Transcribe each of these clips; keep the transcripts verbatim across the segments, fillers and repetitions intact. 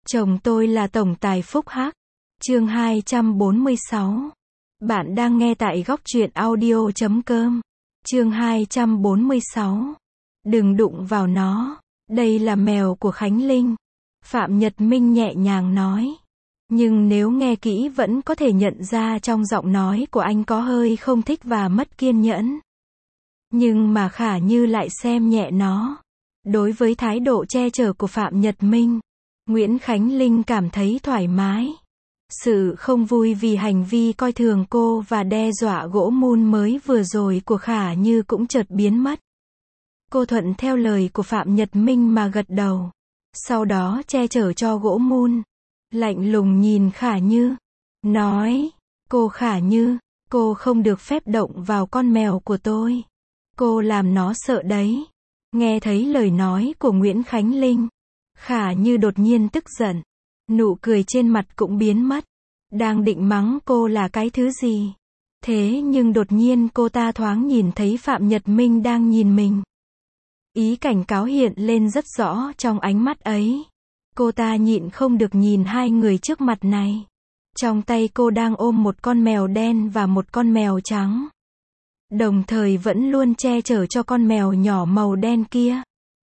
Chồng tôi là tổng tài phúc hắc. Chương hai trăm bốn mươi sáu. Bạn đang nghe tại góc truyện audio chấm com. Chương hai trăm bốn mươi sáu. Đừng đụng vào nó. Đây là mèo của Khánh Linh. Phạm Nhật Minh nhẹ nhàng nói. Nhưng nếu nghe kỹ vẫn có thể nhận ra trong giọng nói của anh có hơi không thích và mất kiên nhẫn. Nhưng mà Khả Như lại xem nhẹ nó. Đối với thái độ che chở của Phạm Nhật Minh, Nguyễn Khánh Linh cảm thấy thoải mái. Sự không vui vì hành vi coi thường cô và đe dọa gỗ mun mới vừa rồi của Khả Như cũng chợt biến mất. Cô thuận theo lời của Phạm Nhật Minh mà gật đầu. Sau đó che chở cho gỗ mun. Lạnh lùng nhìn Khả Như. Nói, cô Khả Như, cô không được phép động vào con mèo của tôi. Cô làm nó sợ đấy. Nghe thấy lời nói của Nguyễn Khánh Linh, Khả Như đột nhiên tức giận. Nụ cười trên mặt cũng biến mất. Đang định mắng cô là cái thứ gì. Thế nhưng đột nhiên cô ta thoáng nhìn thấy Phạm Nhật Minh đang nhìn mình. Ý cảnh cáo hiện lên rất rõ trong ánh mắt ấy. Cô ta nhịn không được nhìn hai người trước mặt này. Trong tay cô đang ôm một con mèo đen và một con mèo trắng. Đồng thời vẫn luôn che chở cho con mèo nhỏ màu đen kia.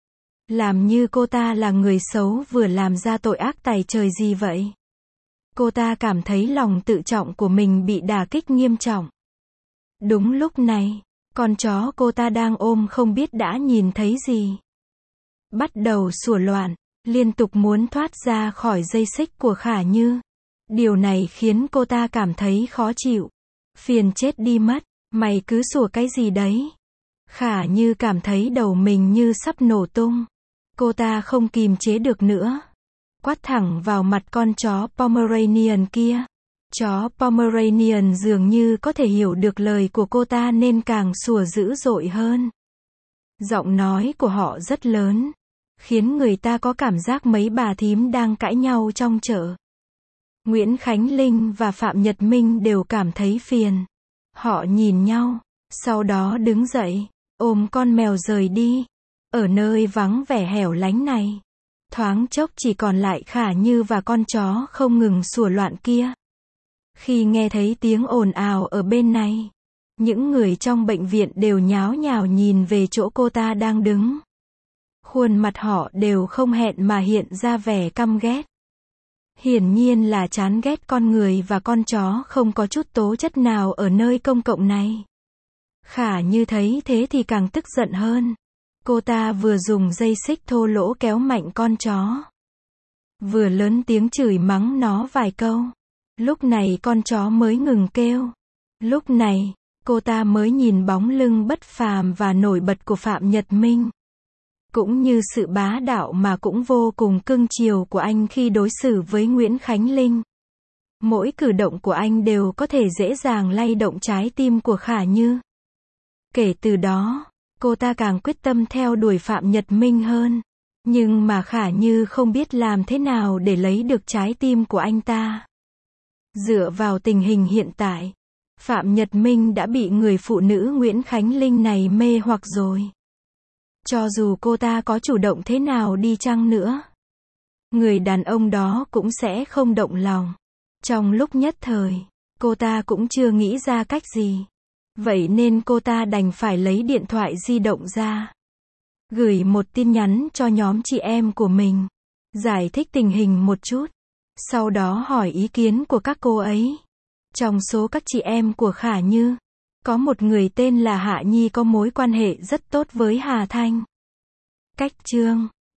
Làm như cô ta là người xấu vừa làm ra tội ác tày trời gì vậy. Cô ta cảm thấy lòng tự trọng của mình bị đả kích nghiêm trọng. Đúng lúc này, con chó cô ta đang ôm không biết đã nhìn thấy gì. Bắt đầu sủa loạn, liên tục muốn thoát ra khỏi dây xích của Khả Như. Điều này khiến cô ta cảm thấy khó chịu. Phiền chết đi mất, mày cứ sủa cái gì đấy. Khả Như cảm thấy đầu mình như sắp nổ tung. Cô ta không kìm chế được nữa. Quát thẳng vào mặt con chó Pomeranian kia. Chó Pomeranian dường như có thể hiểu được lời của cô ta nên càng sủa dữ dội hơn. Giọng nói của họ rất lớn, khiến người ta có cảm giác mấy bà thím đang cãi nhau trong chợ. Nguyễn Khánh Linh và Phạm Nhật Minh đều cảm thấy phiền. Họ nhìn nhau, sau đó đứng dậy, ôm con mèo rời đi. Ở nơi vắng vẻ hẻo lánh này, thoáng chốc chỉ còn lại Khả Như và con chó không ngừng sủa loạn kia. Khi nghe thấy tiếng ồn ào ở bên này, những người trong bệnh viện đều nháo nhào nhìn về chỗ cô ta đang đứng. Khuôn mặt họ đều không hẹn mà hiện ra vẻ căm ghét. Hiển nhiên là chán ghét con người và con chó không có chút tố chất nào ở nơi công cộng này. Khả Như thấy thế thì càng tức giận hơn. Cô ta vừa dùng dây xích thô lỗ kéo mạnh con chó, vừa lớn tiếng chửi mắng nó vài câu. Lúc này con chó mới ngừng kêu. Lúc này, cô ta mới nhìn bóng lưng bất phàm và nổi bật của Phạm Nhật Minh. Cũng như sự bá đạo mà cũng vô cùng cưng chiều của anh khi đối xử với Nguyễn Khánh Linh. Mỗi cử động của anh đều có thể dễ dàng lay động trái tim của Khả Như. Kể từ đó, cô ta càng quyết tâm theo đuổi Phạm Nhật Minh hơn. Nhưng mà Khả Như không biết làm thế nào để lấy được trái tim của anh ta. Dựa vào tình hình hiện tại, Phạm Nhật Minh đã bị người phụ nữ Nguyễn Khánh Linh này mê hoặc rồi. Cho dù cô ta có chủ động thế nào đi chăng nữa, người đàn ông đó cũng sẽ không động lòng. Trong lúc nhất thời, cô ta cũng chưa nghĩ ra cách gì. Vậy nên cô ta đành phải lấy điện thoại di động ra, gửi một tin nhắn cho nhóm chị em của mình, giải thích tình hình một chút. Sau đó hỏi ý kiến của các cô ấy. Trong số các chị em của Khả Như, có một người tên là Hạ Nhi có mối quan hệ rất tốt với Hà Thanh. Cách chương